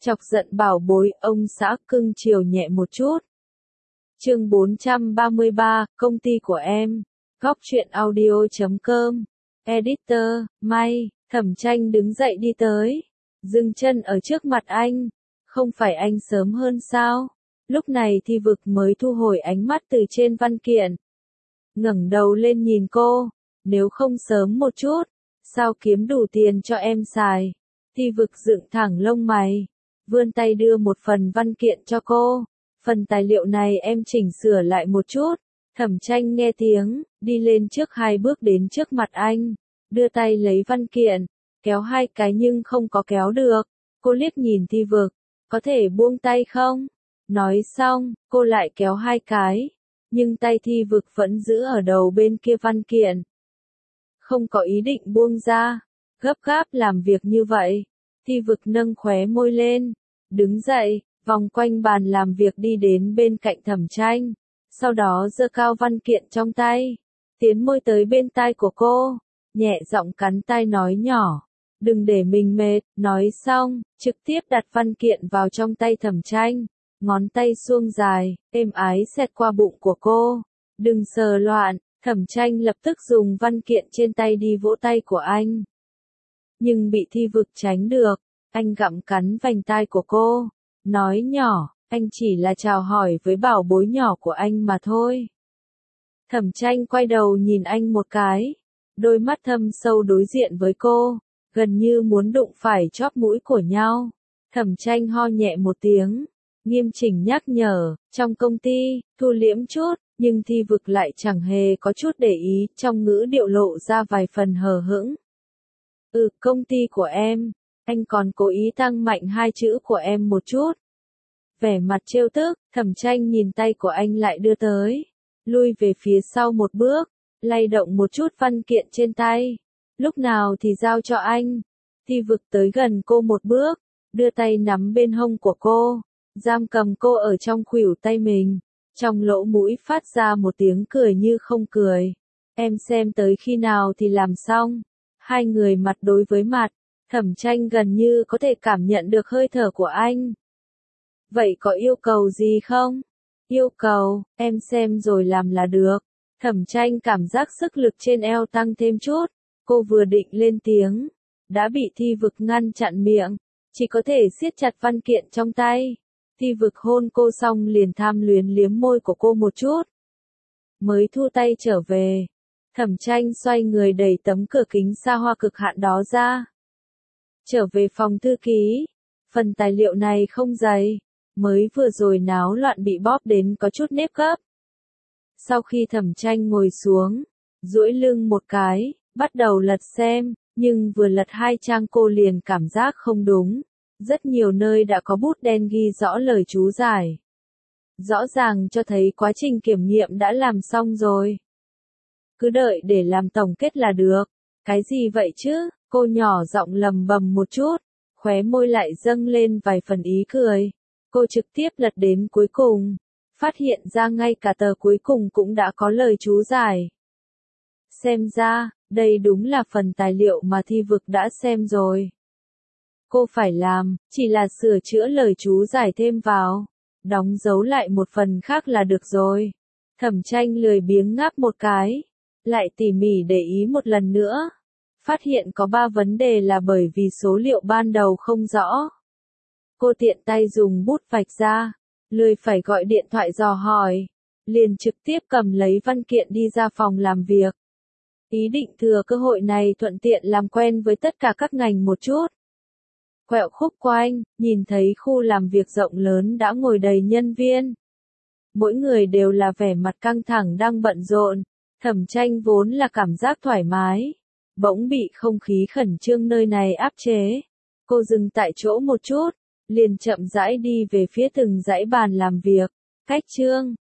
Chọc giận bảo bối, ông xã cưng chiều nhẹ một chút. Chương 433, công ty của em. Góc truyện audio.com. Editor, May. Thẩm Tranh đứng dậy đi tới. Dừng chân ở trước mặt anh. Không phải anh sớm hơn sao? Lúc này Thi Vực mới thu hồi ánh mắt từ trên văn kiện. Ngẩng đầu lên nhìn cô. Nếu không sớm một chút, sao kiếm đủ tiền cho em xài? Thi Vực dựng thẳng lông mày. Vươn tay đưa một phần văn kiện cho cô. Phần tài liệu này em chỉnh sửa lại một chút. Thẩm Tranh nghe tiếng, đi lên trước 2 bước đến trước mặt anh. Đưa tay lấy văn kiện, kéo 2 cái nhưng không có kéo được. Cô liếc nhìn Thi Vực, có thể buông tay không? Nói xong, cô lại kéo 2 cái. Nhưng tay Thi Vực vẫn giữ ở đầu bên kia văn kiện. Không có ý định buông ra. Gấp gáp làm việc như vậy. Thi Vực nâng khóe môi lên. Đứng dậy, vòng quanh bàn làm việc đi đến bên cạnh Thẩm Tranh. Sau đó giơ cao văn kiện trong tay. Tiến môi tới bên tai của cô. Nhẹ giọng cắn tai nói nhỏ. Đừng để mình mệt. Nói xong, trực tiếp đặt văn kiện vào trong tay Thẩm Tranh. Ngón tay suông dài, êm ái xẹt qua bụng của cô. Đừng sờ loạn. Thẩm Tranh lập tức dùng văn kiện trên tay đi vỗ tay của anh. Nhưng bị Thi Vực tránh được. Anh gặm cắn vành tai của cô. Nói nhỏ, anh chỉ là chào hỏi với bảo bối nhỏ của anh mà thôi. Thẩm Tranh quay đầu nhìn anh một cái. Đôi mắt thâm sâu đối diện với cô. Gần như muốn đụng phải chóp mũi của nhau. Thẩm Tranh ho nhẹ một tiếng. Nghiêm chỉnh nhắc nhở, trong công ty, thu liễm chút. Nhưng Thi Vực lại chẳng hề có chút để ý, trong ngữ điệu lộ ra vài phần hờ hững. Công ty của em. Anh còn cố ý tăng mạnh 2 chữ của em một chút. Vẻ mặt trêu tức, Thẩm Tranh nhìn tay của anh lại đưa tới. Lui về phía sau một bước, lay động một chút văn kiện trên tay. Lúc nào thì giao cho anh. Thi Vực tới gần cô một bước, đưa tay nắm bên hông của cô, giam cầm cô ở trong khuỷu tay mình. Trong lỗ mũi phát ra một tiếng cười như không cười. Em xem tới khi nào thì làm xong. Hai người mặt đối với mặt. Thẩm Tranh gần như có thể cảm nhận được hơi thở của anh. Vậy có yêu cầu gì không? Yêu cầu, em xem rồi làm là được. Thẩm Tranh cảm giác sức lực trên eo tăng thêm chút. Cô vừa định lên tiếng. Đã bị Thi Vực ngăn chặn miệng. Chỉ có thể siết chặt văn kiện trong tay. Thi Vực hôn cô xong liền tham luyến liếm môi của cô một chút. Mới thu tay trở về. Thẩm Tranh xoay người đẩy tấm cửa kính xa hoa cực hạn đó ra. Trở về phòng thư ký. Phần tài liệu này không dày. Mới vừa rồi náo loạn bị bóp đến có chút nếp gấp. Sau khi Thẩm Tranh ngồi xuống, duỗi lưng một cái, bắt đầu lật xem, nhưng vừa lật 2 trang cô liền cảm giác không đúng. Rất nhiều nơi đã có bút đen ghi rõ lời chú giải. Rõ ràng cho thấy quá trình kiểm nghiệm đã làm xong rồi. Cứ đợi để làm tổng kết là được. Cái gì vậy chứ? Cô nhỏ giọng lầm bầm một chút, khóe môi lại dâng lên vài phần ý cười. Cô trực tiếp lật đến cuối cùng, phát hiện ra ngay cả tờ cuối cùng cũng đã có lời chú giải. Xem ra, đây đúng là phần tài liệu mà Thi Vực đã xem rồi. Cô phải làm, chỉ là sửa chữa lời chú giải thêm vào, đóng dấu lại một phần khác là được rồi. Thẩm Tranh lười biếng ngáp một cái, lại tỉ mỉ để ý một lần nữa. Phát hiện có 3 vấn đề là bởi vì số liệu ban đầu không rõ. Cô tiện tay dùng bút vạch ra, lười phải gọi điện thoại dò hỏi, liền trực tiếp cầm lấy văn kiện đi ra phòng làm việc. Ý định thừa cơ hội này thuận tiện làm quen với tất cả các ngành một chút. Quẹo khúc quanh, nhìn thấy khu làm việc rộng lớn đã ngồi đầy nhân viên. Mỗi người đều là vẻ mặt căng thẳng đang bận rộn. Thẩm Tranh vốn là cảm giác thoải mái. Bỗng bị không khí khẩn trương nơi này áp chế. Cô dừng tại chỗ một chút, liền chậm rãi đi về phía từng dãy bàn làm việc. Cách chương